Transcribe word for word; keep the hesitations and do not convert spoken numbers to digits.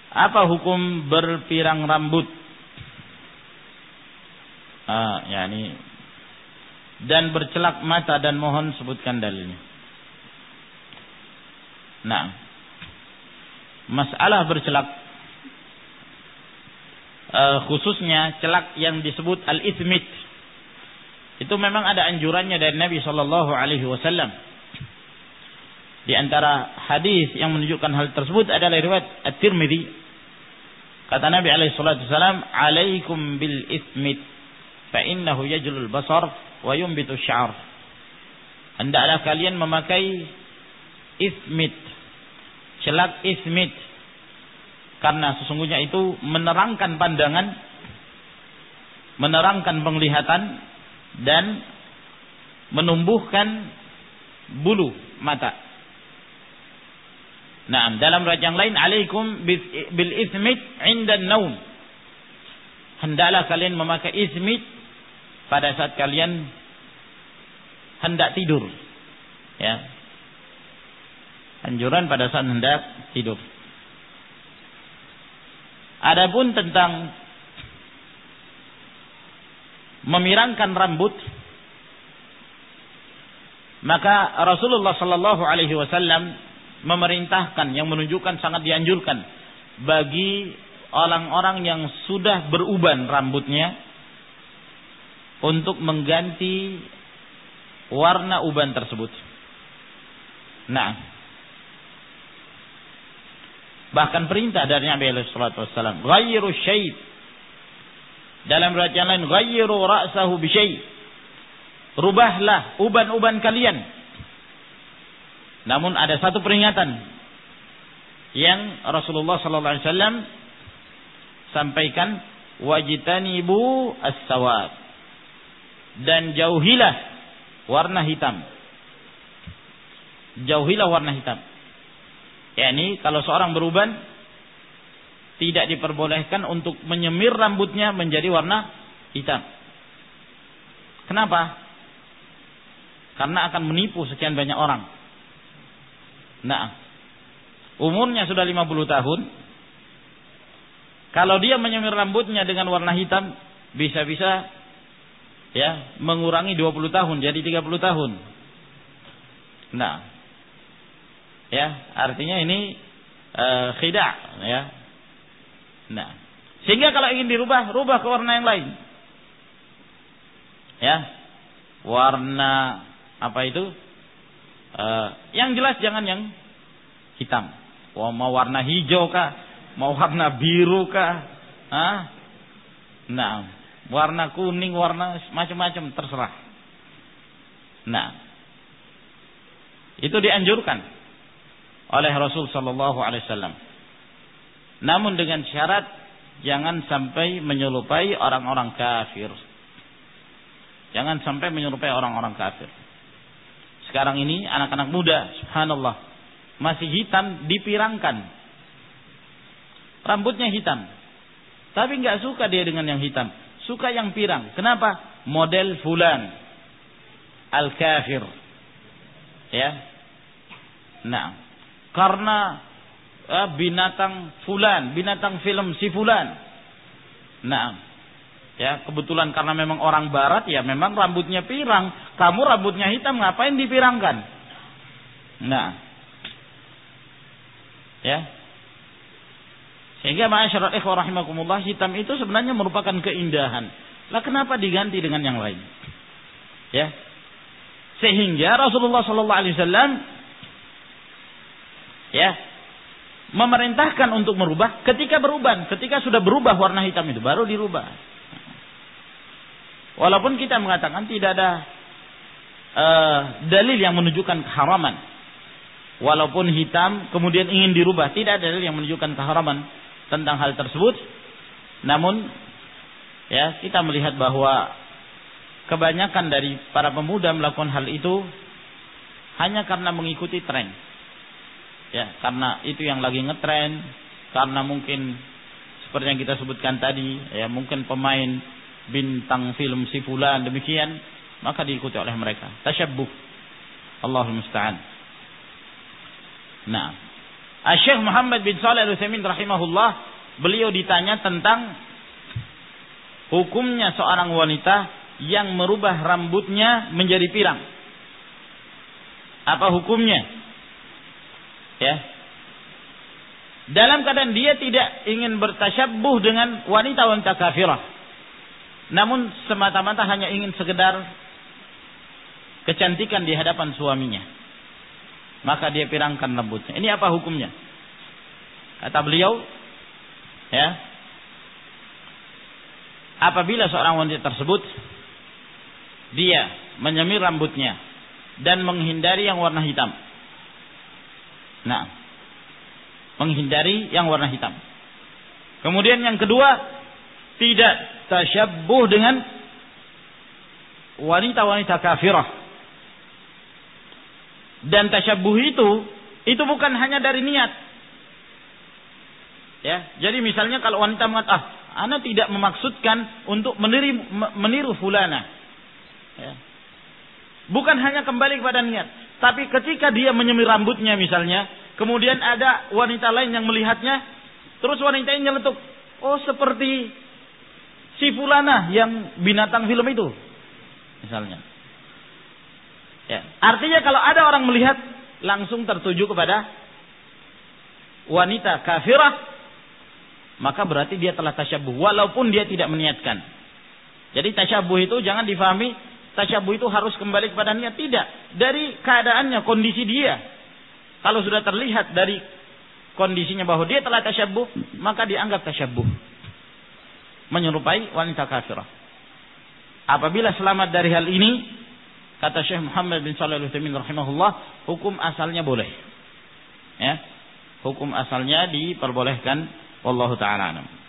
Apa hukum berpirang rambut? Ah, yakni dan bercelak mata, dan mohon sebutkan dalilnya. Nah, masalah bercelak, uh, khususnya celak yang disebut al-ithmit, itu memang ada anjurannya dari Nabi Shallallahu Alaihi Wasallam. Di antara hadis yang menunjukkan hal tersebut adalah riwayat At-Tirmidzi. Kata Nabi Alaihi Wasallam, "Alaikum bil ithmit, fa innahu yajlul basar wa yumbitu sya'ar." Hendaklah kalian memakai ithmit, celak ithmit, karena sesungguhnya itu menerangkan pandangan, menerangkan penglihatan, dan menumbuhkan bulu mata. Nah, dalam riwayat yang lain, alaikum bil ithmit 'inda an-naum. Hendaklah kalian memakai ithmit pada saat kalian hendak tidur. Ya. Anjuran pada saat hendak tidur. Adapun tentang memirangkan rambut, maka Rasulullah sallallahu alaihi wasallam memerintahkan, yang menunjukkan sangat dianjurkan bagi orang-orang yang sudah beruban rambutnya untuk mengganti warna uban tersebut. Nah, bahkan perintah dari Nabi sallallahu alaihi wasallam, ghayyiru syait. Dalam riwayat yang lain, ghayyiru ra'sahu bi syai'. Rubahlah uban-uban kalian. Namun ada satu peringatan yang Rasulullah sallallahu alaihi wasallam sampaikan, wajtanibu as-sawad, dan jauhilah warna hitam. Jauhilah warna hitam. yakni kalau seorang beruban tidak diperbolehkan untuk menyemir rambutnya menjadi warna hitam. Kenapa? Karena akan menipu sekian banyak orang. Nah, umurnya sudah lima puluh tahun. Kalau dia menyemir rambutnya dengan warna hitam, bisa-bisa ya mengurangi dua puluh tahun jadi tiga puluh tahun. Nah, ya artinya ini uh, khida' ya. Nah, sehingga kalau ingin dirubah, rubah ke warna yang lain. Ya, warna apa itu? Uh, yang jelas jangan yang hitam. Wah, mau warna hijau kah? Mau warna biru kah? Hah? Nah, warna kuning, warna macam-macam terserah. Nah, itu dianjurkan oleh Rasul sallallahu alaihi wasallam. Namun dengan syarat jangan sampai menyerupai orang-orang kafir. Jangan sampai menyerupai orang-orang kafir. Sekarang ini anak-anak muda, subhanallah, masih hitam dipirangkan. Rambutnya hitam. Tapi enggak suka dia dengan yang hitam. Suka yang pirang. Kenapa? Model fulan. Al-kafir. Ya. Nah, karena eh, binatang fulan, binatang film si fulan. Nah, ya kebetulan karena memang orang barat ya memang rambutnya pirang. Kamu rambutnya hitam, ngapain dipirangkan? Nah, ya. Sehingga ma'asyiral ikhwah rahimakumullah, hitam itu sebenarnya merupakan keindahan. Lah kenapa diganti dengan yang lain? Ya. Sehingga Rasulullah sallallahu alaihi wasallam ya memerintahkan untuk merubah ketika beruban, ketika sudah berubah warna hitam itu baru dirubah. Walaupun kita mengatakan tidak ada uh, dalil yang menunjukkan keharaman. Walaupun hitam kemudian ingin dirubah, tidak ada dalil yang menunjukkan keharaman tentang hal tersebut. Namun ya kita melihat bahwa kebanyakan dari para pemuda melakukan hal itu hanya karena mengikuti tren. Ya, karena itu yang lagi ngetren, karena mungkin seperti yang kita sebutkan tadi, ya mungkin pemain bintang film si fulan demikian, maka diikuti oleh mereka. Tasyabbuh. Allahul musta'an. Nah, Syekh Muhammad bin Shalih Al-Utsaimin rahimahullah, beliau ditanya tentang hukumnya seorang wanita yang merubah rambutnya menjadi pirang. Apa hukumnya? Ya. Dalam keadaan dia tidak ingin bertasyabbuh dengan wanita-wanita kafirah, namun semata-mata hanya ingin sekedar kecantikan di hadapan suaminya, maka dia pirangkan rambutnya. Ini apa hukumnya? Kata beliau, ya, apabila seorang wanita tersebut dia menyemir rambutnya dan menghindari yang warna hitam. Nah, menghindari yang warna hitam. Kemudian yang kedua, tidak tasyabbuh dengan wanita-wanita kafirah. Dan tasyabbuh itu itu bukan hanya dari niat. Ya, jadi misalnya kalau wanita mengatakan, ah, ana tidak memaksudkan untuk meniru meniru fulana. Ya. Bukan hanya kembali kepada niat, tapi ketika dia menyemir rambutnya misalnya, kemudian ada wanita lain yang melihatnya, terus wanita ini nyeletuk, oh seperti si fulana yang binatang film itu, misalnya. Ya. Artinya kalau ada orang melihat, langsung tertuju kepada wanita kafirah, maka berarti dia telah tasyabbuh, walaupun dia tidak meniatkan. Jadi tasyabbuh itu jangan difahami, tasyabbuh itu harus kembali kepada niat. Tidak. Dari keadaannya, kondisi dia. Kalau sudah terlihat dari kondisinya bahwa dia telah tasyabbuh, maka dianggap tasyabbuh, menyerupai wanita kafirah. Apabila selamat dari hal ini, kata Syekh Muhammad bin Shalih Al-Utsaimin rahimahullah, hukum asalnya boleh. Ya. Hukum asalnya diperbolehkan, wallahu taala alam.